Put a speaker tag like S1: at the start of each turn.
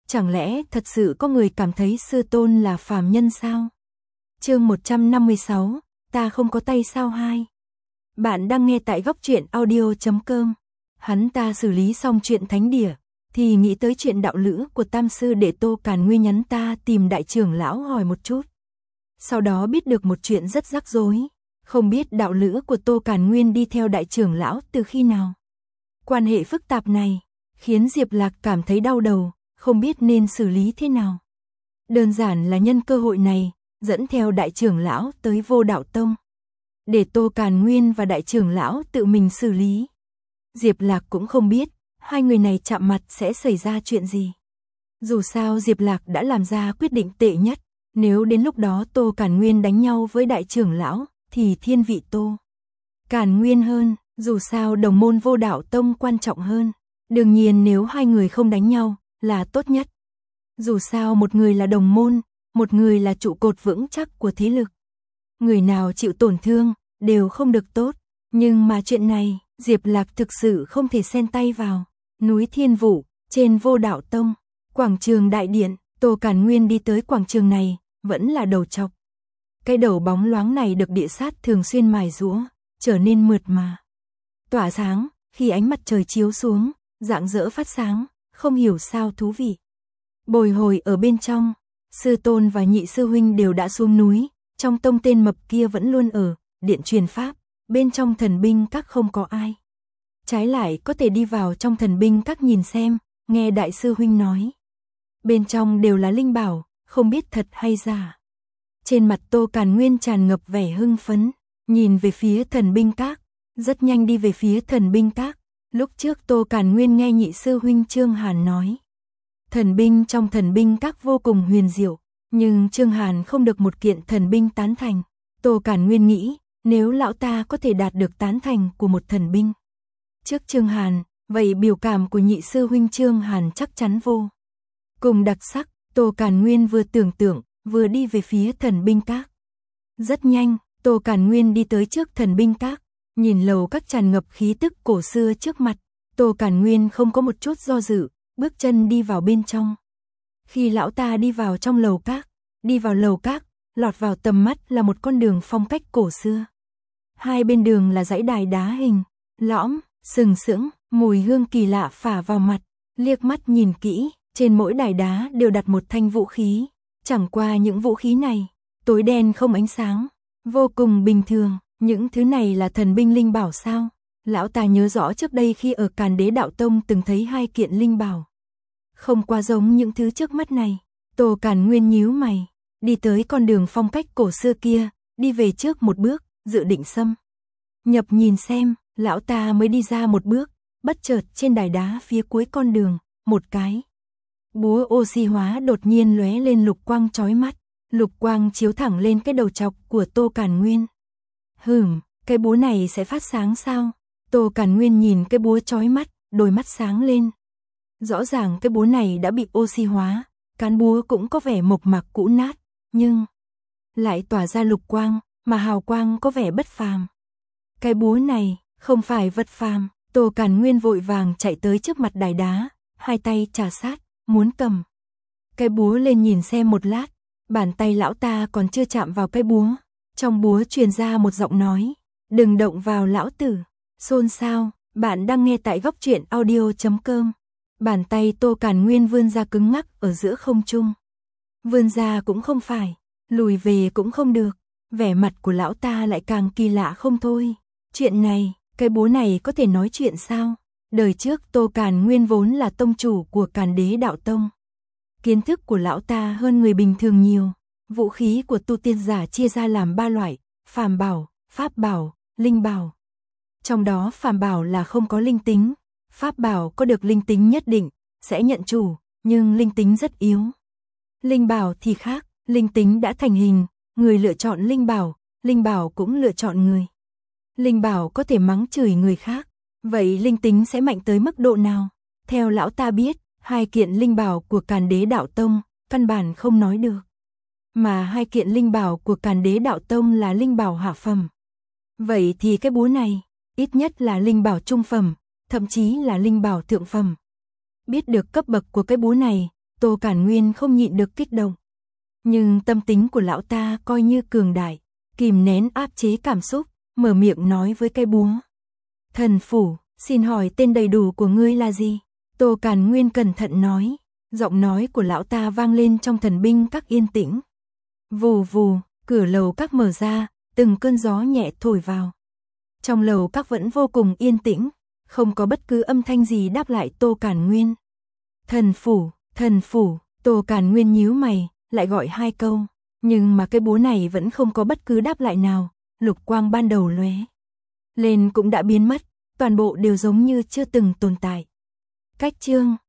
S1: Chẳng lẽ thật sự có người cảm thấy sư tôn là phàm nhân sao? Chương 156, ta không có tay sao 2. Bạn đang nghe tại góc truyện audio.com. Hắn ta xử lý xong chuyện thánh địa, thì nghĩ tới chuyện đạo lữ của tam sư đệ Tô Càn Nguyên nhắn ta tìm đại trưởng lão hỏi một chút. Sau đó biết được một chuyện rất rắc rối, không biết đạo lữ của Tô Càn Nguyên đi theo đại trưởng lão từ khi nào. Quan hệ phức tạp này, khiến Diệp Lạc cảm thấy đau đầu, không biết nên xử lý thế nào. Đơn giản là nhân cơ hội này, dẫn theo đại trưởng lão tới Vô Đạo Tông, để Tô Càn Nguyên và đại trưởng lão tự mình xử lý. Diệp Lạc cũng không biết, hai người này chạm mặt sẽ xảy ra chuyện gì. Dù sao Diệp Lạc đã làm ra quyết định tệ nhất, nếu đến lúc đó Tô Càn Nguyên đánh nhau với đại trưởng lão, thì thiên vị Tô Càn Nguyên hơn, dù sao đồng môn Vô Đạo Tông quan trọng hơn. Đương nhiên nếu hai người không đánh nhau, là tốt nhất. Dù sao một người là đồng môn, một người là trụ cột vững chắc của thế lực. Người nào chịu tổn thương, đều không được tốt. Nhưng mà chuyện này, Diệp Lạc thực sự không thể xen tay vào. Núi Thiên Vũ, trên Vô Đạo Tông, quảng trường đại điện, Tô Càn Nguyên đi tới quảng trường này, vẫn là đầu trọc. Cái đầu bóng loáng này được địa sát thường xuyên mài giũa, trở nên mượt mà, tỏa sáng, khi ánh mặt trời chiếu xuống, rạng rỡ phát sáng, không hiểu sao thú vị. Bồi hồi ở bên trong, sư tôn và nhị sư huynh đều đã xuống núi, trong tông tên mập kia vẫn luôn ở điện truyền pháp, bên trong thần binh các không có ai. Trái lại có thể đi vào trong thần binh các nhìn xem, nghe đại sư huynh nói. Bên trong đều là linh bảo, không biết thật hay giả. Trên mặt Tô Càn Nguyên tràn ngập vẻ hưng phấn, nhìn về phía thần binh các, rất nhanh đi về phía thần binh các. Lúc trước Tô Càn Nguyên nghe nhị sư huynh Trương Hàn nói, thần binh trong thần binh các vô cùng huyền diệu, nhưng Trương Hàn không được một kiện thần binh tán thành. Tô Càn Nguyên nghĩ, nếu lão ta có thể đạt được tán thành của một thần binh trước Trương Hàn, vậy biểu cảm của nhị sư huynh Trương Hàn chắc chắn vô cùng đặc sắc. Tô Càn Nguyên vừa tưởng tượng, vừa đi về phía thần binh các. Rất nhanh, Tô Càn Nguyên đi tới trước thần binh các, nhìn lầu các tràn ngập khí tức cổ xưa trước mặt, Tô Càn Nguyên không có một chút do dự, bước chân đi vào bên trong. Khi lão ta đi vào trong lầu các, đi vào lầu các, lọt vào tầm mắt là một con đường phong cách cổ xưa. Hai bên đường là dãy đài đá hình, lõm, sừng sững, mùi hương kỳ lạ phả vào mặt, liếc mắt nhìn kỹ, trên mỗi đài đá đều đặt một thanh vũ khí. Chẳng qua những vũ khí này, tối đen không ánh sáng, vô cùng bình thường. Những thứ này là thần binh linh bảo sao? Lão ta nhớ rõ trước đây khi ở Càn Đế Đạo Tông từng thấy hai kiện linh bảo. Không quá giống những thứ trước mắt này. Tô Càn Nguyên nhíu mày, đi tới con đường phong cách cổ xưa kia, đi về trước một bước, dự định xâm nhập nhìn xem. Lão ta mới đi ra một bước, bất chợt trên đài đá phía cuối con đường, một cái búa oxy hóa đột nhiên lóe lên lục quang chói mắt. Lục quang chiếu thẳng lên cái đầu trọc của Tô Càn Nguyên. Cái búa này sẽ phát sáng sao? Tô Càn Nguyên nhìn cái búa chói mắt, đôi mắt sáng lên. Rõ ràng cái búa này đã bị oxy hóa, cán búa cũng có vẻ mộc mạc cũ nát, nhưng lại tỏa ra lục quang, mà hào quang có vẻ bất phàm. Cái búa này không phải vật phàm. Tô Càn Nguyên vội vàng chạy tới trước mặt đài đá, hai tay chà sát, muốn cầm cái búa lên nhìn xem một lát. Bàn tay lão ta còn chưa chạm vào cái búa, trong búa truyền ra một giọng nói, đừng động vào lão tử. Xôn xao, bạn đang nghe tại góc truyện audio.com. Bàn tay Tô Càn Nguyên vươn ra cứng ngắc ở giữa không trung. Vươn ra cũng không phải, lùi về cũng không được. Vẻ mặt của lão ta lại càng kỳ lạ không thôi. Chuyện này, cái búa này có thể nói chuyện sao? Đời trước Tô Càn Nguyên vốn là tông chủ của Càn Đế Đạo Tông. Kiến thức của lão ta hơn người bình thường nhiều. Vũ khí của tu tiên giả chia ra làm 3 loại, phàm bảo, pháp bảo, linh bảo. Trong đó phàm bảo là không có linh tính, pháp bảo có được linh tính nhất định, sẽ nhận chủ, nhưng linh tính rất yếu. Linh bảo thì khác, linh tính đã thành hình, người lựa chọn linh bảo cũng lựa chọn người. Linh bảo có thể mắng chửi người khác, vậy linh tính sẽ mạnh tới mức độ nào? Theo lão ta biết, hai kiện linh bảo của Càn Đế Đạo Tông, căn bản không nói được. Mà hai kiện linh bảo của Càn Đế Đạo Tông là linh bảo hạ phẩm. Vậy thì cái búa này, ít nhất là linh bảo trung phẩm, thậm chí là linh bảo thượng phẩm. Biết được cấp bậc của cái búa này, Tô Cản Nguyên không nhịn được kích động. Nhưng tâm tính của lão ta coi như cường đại, kìm nén áp chế cảm xúc, mở miệng nói với cây búa. Thần phủ, xin hỏi tên đầy đủ của ngươi là gì? Tô Cản Nguyên cẩn thận nói. Giọng nói của lão ta vang lên trong thần binh các yên tĩnh. Vù vù, cửa lầu các mở ra, từng cơn gió nhẹ thổi vào. Trong lầu các vẫn vô cùng yên tĩnh, không có bất cứ âm thanh gì đáp lại Tô Cản Nguyên. Thần phủ, Tô Cản Nguyên nhíu mày, lại gọi 2 câu, nhưng mà cái búa này vẫn không có bất cứ đáp lại nào, lục quang ban đầu lóe lên cũng đã biến mất, toàn bộ đều giống như chưa từng tồn tại. Cách chương